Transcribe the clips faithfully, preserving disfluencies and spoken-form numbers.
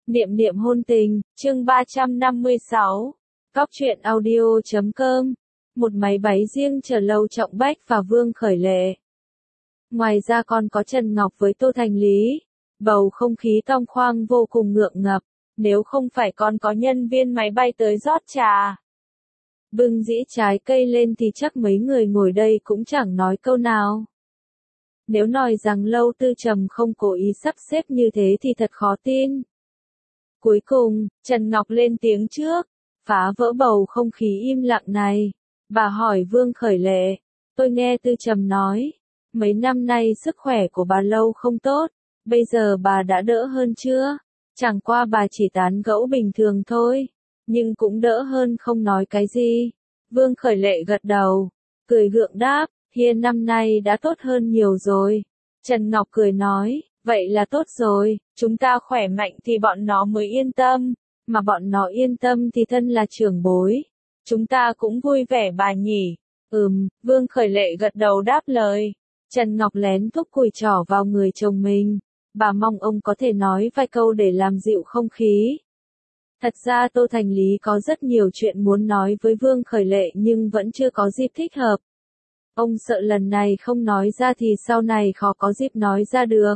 Niệm niệm hôn tình, chương ba trăm năm mươi sáu. Cóc truyện audio chấm com. Một máy váy riêng chở Lâu Trọng Bách và Vương Khởi Lệ. Ngoài ra còn có Trần Ngọc với Tô Thành Lý. Bầu không khí cong khoang vô cùng ngượng ngập, nếu không phải còn có nhân viên máy bay tới rót trà, bưng dĩ trái cây lên thì chắc mấy người ngồi đây cũng chẳng nói câu nào. Nếu nói rằng Lâu Tư Trầm không cố ý sắp xếp như thế thì thật khó tin. Cuối cùng, Trần Ngọc lên tiếng trước, phá vỡ bầu không khí im lặng này. Bà hỏi Vương Khởi Lệ, tôi nghe Tư Trầm nói, mấy năm nay sức khỏe của bà Lâu không tốt, bây giờ bà đã đỡ hơn chưa? Chẳng qua bà chỉ tán gẫu bình thường thôi, nhưng cũng đỡ hơn không nói cái gì. Vương Khởi Lệ gật đầu, cười gượng đáp, Hiên năm nay đã tốt hơn nhiều rồi. Trần Ngọc cười nói, vậy là tốt rồi, chúng ta khỏe mạnh thì bọn nó mới yên tâm, mà bọn nó yên tâm thì thân là trưởng bối. Chúng ta cũng vui vẻ bà nhỉ. Ừm, Vương Khởi Lệ gật đầu đáp lời. Trần Ngọc lén thúc cùi trỏ vào người chồng mình. Bà mong ông có thể nói vài câu để làm dịu không khí. Thật ra Tô Thành Lý có rất nhiều chuyện muốn nói với Vương Khởi Lệ nhưng vẫn chưa có dịp thích hợp. Ông sợ lần này không nói ra thì sau này khó có dịp nói ra được.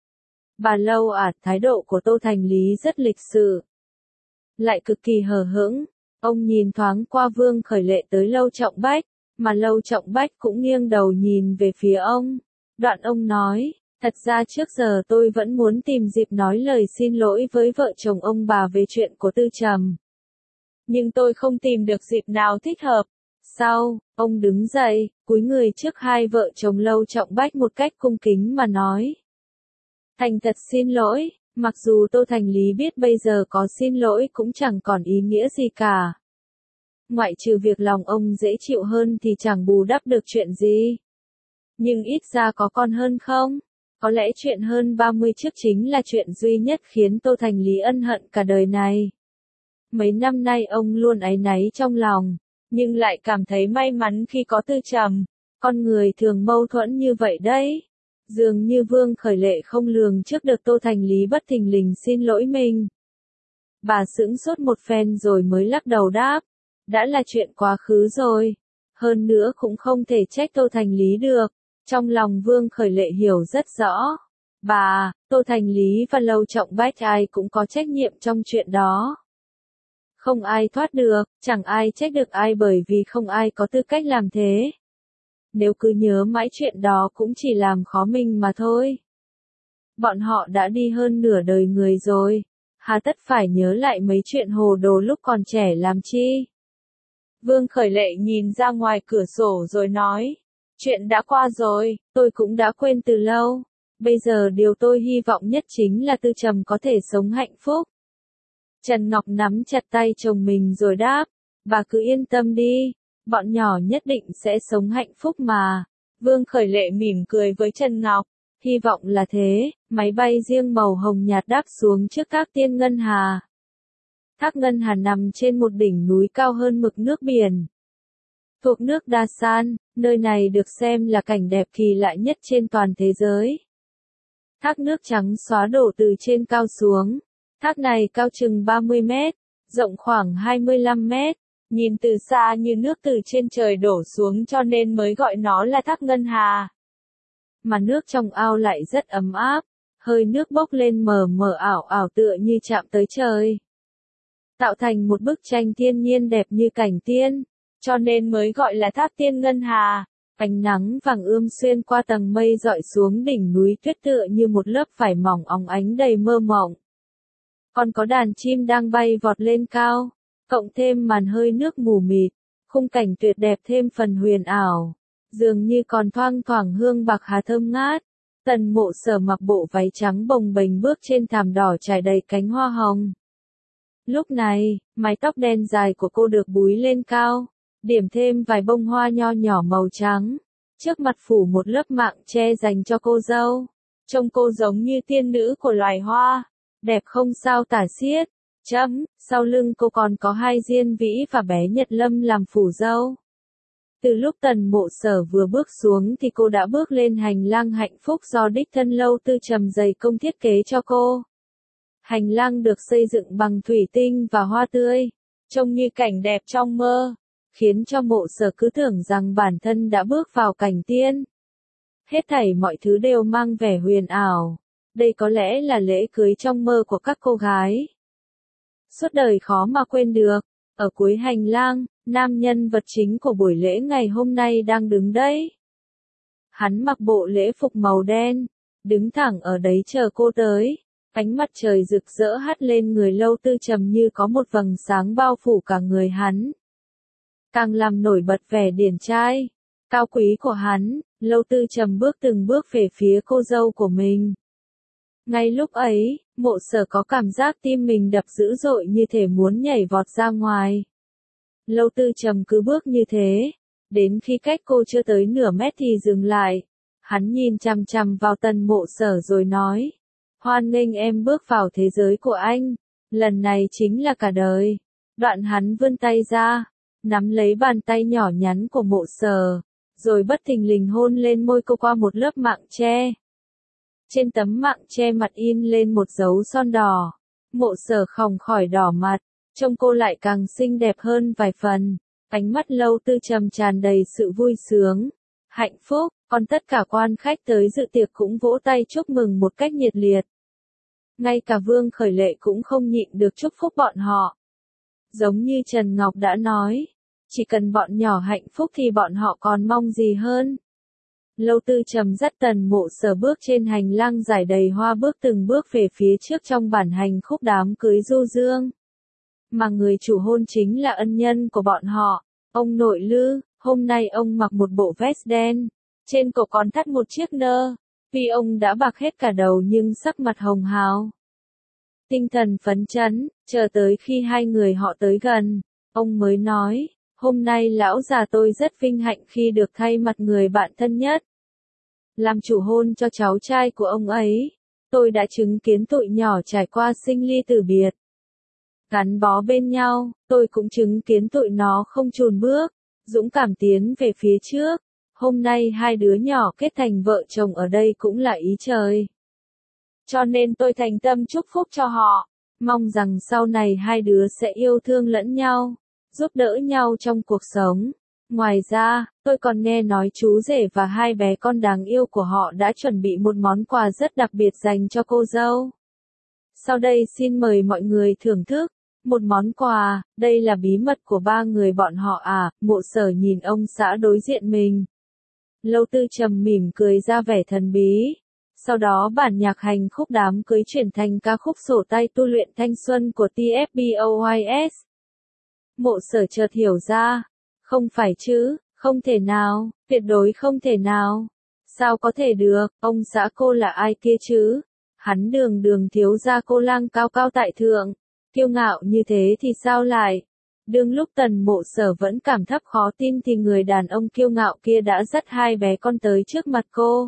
Bà Lâu à, thái độ của Tô Thành Lý rất lịch sự, lại cực kỳ hờ hững. Ông nhìn thoáng qua Vương Khởi Lệ tới Lâu Trọng Bách, mà Lâu Trọng Bách cũng nghiêng đầu nhìn về phía ông. Đoạn ông nói, thật ra trước giờ tôi vẫn muốn tìm dịp nói lời xin lỗi với vợ chồng ông bà về chuyện của Tư Trầm. Nhưng tôi không tìm được dịp nào thích hợp. Sau, ông đứng dậy, cúi người trước hai vợ chồng Lâu Trọng Bách một cách cung kính mà nói. Thành thật xin lỗi, mặc dù Tô Thành Lý biết bây giờ có xin lỗi cũng chẳng còn ý nghĩa gì cả. Ngoại trừ việc lòng ông dễ chịu hơn thì chẳng bù đắp được chuyện gì. Nhưng ít ra có con hơn không? Có lẽ chuyện hơn ba mươi trước chính là chuyện duy nhất khiến Tô Thành Lý ân hận cả đời này. Mấy năm nay ông luôn áy náy trong lòng, nhưng lại cảm thấy may mắn khi có Tư Trầm. Con người thường mâu thuẫn như vậy đấy. Dường như Vương Khởi Lệ không lường trước được Tô Thành Lý bất thình lình xin lỗi mình. Bà sững sốt một phen rồi mới lắc đầu đáp, đã là chuyện quá khứ rồi. Hơn nữa cũng không thể trách Tô Thành Lý được. Trong lòng Vương Khởi Lệ hiểu rất rõ. Bà, Tô Thành Lý và Lâu Trọng Bách ai cũng có trách nhiệm trong chuyện đó. Không ai thoát được, chẳng ai trách được ai bởi vì không ai có tư cách làm thế. Nếu cứ nhớ mãi chuyện đó cũng chỉ làm khó mình mà thôi. Bọn họ đã đi hơn nửa đời người rồi, hà tất phải nhớ lại mấy chuyện hồ đồ lúc còn trẻ làm chi. Vương Khởi Lệ nhìn ra ngoài cửa sổ rồi nói, chuyện đã qua rồi, tôi cũng đã quên từ lâu. Bây giờ điều tôi hy vọng nhất chính là Tư Trầm có thể sống hạnh phúc. Trần Ngọc nắm chặt tay chồng mình rồi đáp, bà cứ yên tâm đi, bọn nhỏ nhất định sẽ sống hạnh phúc mà. Vương Khởi Lệ mỉm cười với Trần Ngọc, hy vọng là thế. Máy bay riêng màu hồng nhạt đáp xuống trước Thác Tiên Ngân Hà. Thác Ngân Hà nằm trên một đỉnh núi cao hơn mực nước biển. Thuộc nước Đa San, nơi này được xem là cảnh đẹp kỳ lạ nhất trên toàn thế giới. Thác nước trắng xóa đổ từ trên cao xuống. Thác này cao chừng ba mươi mét, rộng khoảng hai mươi lăm mét, nhìn từ xa như nước từ trên trời đổ xuống cho nên mới gọi nó là Thác Ngân Hà. Mà nước trong ao lại rất ấm áp, hơi nước bốc lên mờ mờ ảo ảo tựa như chạm tới trời. Tạo thành một bức tranh thiên nhiên đẹp như cảnh tiên, cho nên mới gọi là Thác Tiên Ngân Hà. Ánh nắng vàng ươm xuyên qua tầng mây dọi xuống đỉnh núi tuyết tựa như một lớp vải mỏng óng ánh đầy mơ mộng. Còn có đàn chim đang bay vọt lên cao, cộng thêm màn hơi nước mù mịt, khung cảnh tuyệt đẹp thêm phần huyền ảo, dường như còn thoang thoảng hương bạc hà thơm ngát. Tần Mộ Sở mặc bộ váy trắng bồng bềnh bước trên thảm đỏ trải đầy cánh hoa hồng. Lúc này, mái tóc đen dài của cô được búi lên cao, điểm thêm vài bông hoa nho nhỏ màu trắng, trước mặt phủ một lớp mạng che dành cho cô dâu. Trông cô giống như tiên nữ của loài hoa, đẹp không sao tả xiết. Chấm, sau lưng cô còn có hai Diên Vĩ và bé Nhật Lâm làm phủ dâu. Từ lúc Tần Mộ Sở vừa bước xuống thì cô đã bước lên hành lang hạnh phúc do đích thân Lâu Tư Trầm dày công thiết kế cho cô. Hành lang được xây dựng bằng thủy tinh và hoa tươi, trông như cảnh đẹp trong mơ, khiến cho Mộ Sở cứ tưởng rằng bản thân đã bước vào cảnh tiên. Hết thảy mọi thứ đều mang vẻ huyền ảo. Đây có lẽ là lễ cưới trong mơ của các cô gái. Suốt đời khó mà quên được. Ở cuối hành lang, nam nhân vật chính của buổi lễ ngày hôm nay đang đứng đấy. Hắn mặc bộ lễ phục màu đen, đứng thẳng ở đấy chờ cô tới. Ánh mặt trời rực rỡ hắt lên người Lâu Tư Trầm như có một vầng sáng bao phủ cả người hắn. Càng làm nổi bật vẻ điển trai, cao quý của hắn, Lâu Tư Trầm bước từng bước về phía cô dâu của mình. Ngay lúc ấy, Mộ Sở có cảm giác tim mình đập dữ dội như thể muốn nhảy vọt ra ngoài. Lâu Tư Trầm cứ bước như thế, đến khi cách cô chưa tới nửa mét thì dừng lại. Hắn nhìn chằm chằm vào Tần Mộ Sở rồi nói, hoan nghênh em bước vào thế giới của anh, lần này chính là cả đời. Đoạn hắn vươn tay ra, nắm lấy bàn tay nhỏ nhắn của Mộ Sở, rồi bất thình lình hôn lên môi cô qua một lớp mạng che. Trên tấm mạng che mặt in lên một dấu son đỏ. Mộ Sở không khỏi đỏ mặt, trông cô lại càng xinh đẹp hơn vài phần. Ánh mắt Lâu Tư Trầm tràn đầy sự vui sướng, hạnh phúc, còn tất cả quan khách tới dự tiệc cũng vỗ tay chúc mừng một cách nhiệt liệt. Ngay cả Vương Khởi Lệ cũng không nhịn được chúc phúc bọn họ. Giống như Trần Ngọc đã nói, chỉ cần bọn nhỏ hạnh phúc thì bọn họ còn mong gì hơn. Lâu Tư Trầm dắt Tần Mộ Sở bước trên hành lang dài đầy hoa bước từng bước về phía trước trong bản hành khúc đám cưới du dương. Mà người chủ hôn chính là ân nhân của bọn họ, ông nội Lư. Hôm nay ông mặc một bộ vest đen, trên cổ còn thắt một chiếc nơ. Vì ông đã bạc hết cả đầu nhưng sắc mặt hồng hào, tinh thần phấn chấn, chờ tới khi hai người họ tới gần, ông mới nói, hôm nay lão già tôi rất vinh hạnh khi được thay mặt người bạn thân nhất làm chủ hôn cho cháu trai của ông ấy. Tôi đã chứng kiến tụi nhỏ trải qua sinh ly tử biệt, gắn bó bên nhau, tôi cũng chứng kiến tụi nó không chùn bước, dũng cảm tiến về phía trước. Hôm nay hai đứa nhỏ kết thành vợ chồng ở đây cũng là ý trời. Cho nên tôi thành tâm chúc phúc cho họ, mong rằng sau này hai đứa sẽ yêu thương lẫn nhau, giúp đỡ nhau trong cuộc sống. Ngoài ra, tôi còn nghe nói chú rể và hai bé con đáng yêu của họ đã chuẩn bị một món quà rất đặc biệt dành cho cô dâu. Sau đây xin mời mọi người thưởng thức. Một món quà, đây là bí mật của ba người bọn họ à. Mộ Sở nhìn ông xã đối diện mình. Lâu Tư Trầm mỉm cười ra vẻ thần bí. Sau đó bản nhạc hành khúc đám cưới chuyển thành ca khúc sổ tay tu luyện thanh xuân của tê ép boys. Mộ Sở chợt hiểu ra. Không phải chứ, không thể nào, tuyệt đối không thể nào. Sao có thể được, ông xã cô là ai kia chứ? Hắn đường đường thiếu gia cô lang cao cao tại thượng, kiêu ngạo như thế thì sao lại? Đương lúc Tần Mộ Sở vẫn cảm thấp khó tin thì người đàn ông kiêu ngạo kia đã dắt hai bé con tới trước mặt cô.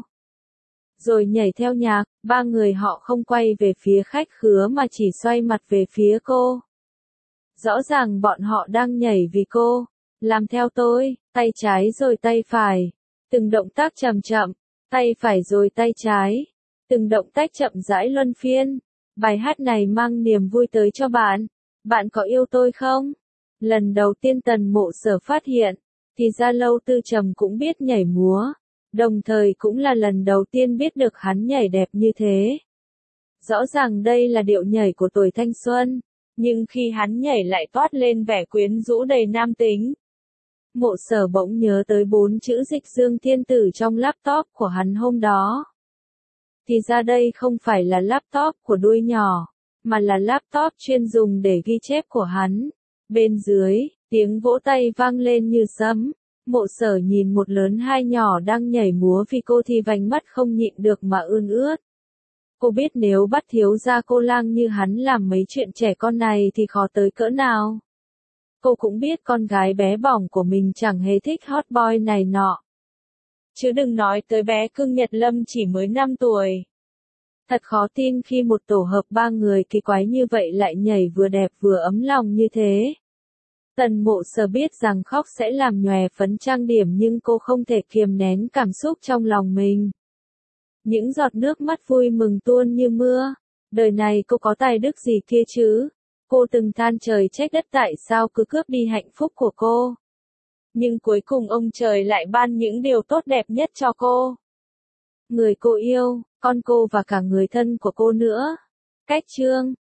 Rồi nhảy theo nhạc, ba người họ không quay về phía khách khứa mà chỉ xoay mặt về phía cô. Rõ ràng bọn họ đang nhảy vì cô. Làm theo tôi, tay trái rồi tay phải. Từng động tác chậm chậm, tay phải rồi tay trái. Từng động tác chậm rãi luân phiên. Bài hát này mang niềm vui tới cho bạn. Bạn có yêu tôi không? Lần đầu tiên Tần Mộ Sở phát hiện, thì ra Lâu Tư Trầm cũng biết nhảy múa. Đồng thời cũng là lần đầu tiên biết được hắn nhảy đẹp như thế. Rõ ràng đây là điệu nhảy của tuổi thanh xuân, nhưng khi hắn nhảy lại toát lên vẻ quyến rũ đầy nam tính. Mộ Sở bỗng nhớ tới bốn chữ Dịch Dương Thiên Tử trong laptop của hắn hôm đó. Thì ra đây không phải là laptop của đuôi nhỏ, mà là laptop chuyên dùng để ghi chép của hắn. Bên dưới, tiếng vỗ tay vang lên như sấm. Mộ Sở nhìn một lớn hai nhỏ đang nhảy múa vì cô thì vành mắt không nhịn được mà ươn ướt. Cô biết nếu bắt thiếu gia cô lang như hắn làm mấy chuyện trẻ con này thì khó tới cỡ nào. Cô cũng biết con gái bé bỏng của mình chẳng hề thích hot boy này nọ. Chứ đừng nói tới bé cưng Nhật Lâm chỉ mới năm tuổi. Thật khó tin khi một tổ hợp ba người kỳ quái như vậy lại nhảy vừa đẹp vừa ấm lòng như thế. Tần Mộ Sở biết rằng khóc sẽ làm nhòe phấn trang điểm nhưng cô không thể kiềm nén cảm xúc trong lòng mình. Những giọt nước mắt vui mừng tuôn như mưa. Đời này cô có tài đức gì kia chứ? Cô từng than trời trách đất tại sao cứ cướp đi hạnh phúc của cô. Nhưng cuối cùng ông trời lại ban những điều tốt đẹp nhất cho cô. Người cô yêu, con cô và cả người thân của cô nữa. Cách chương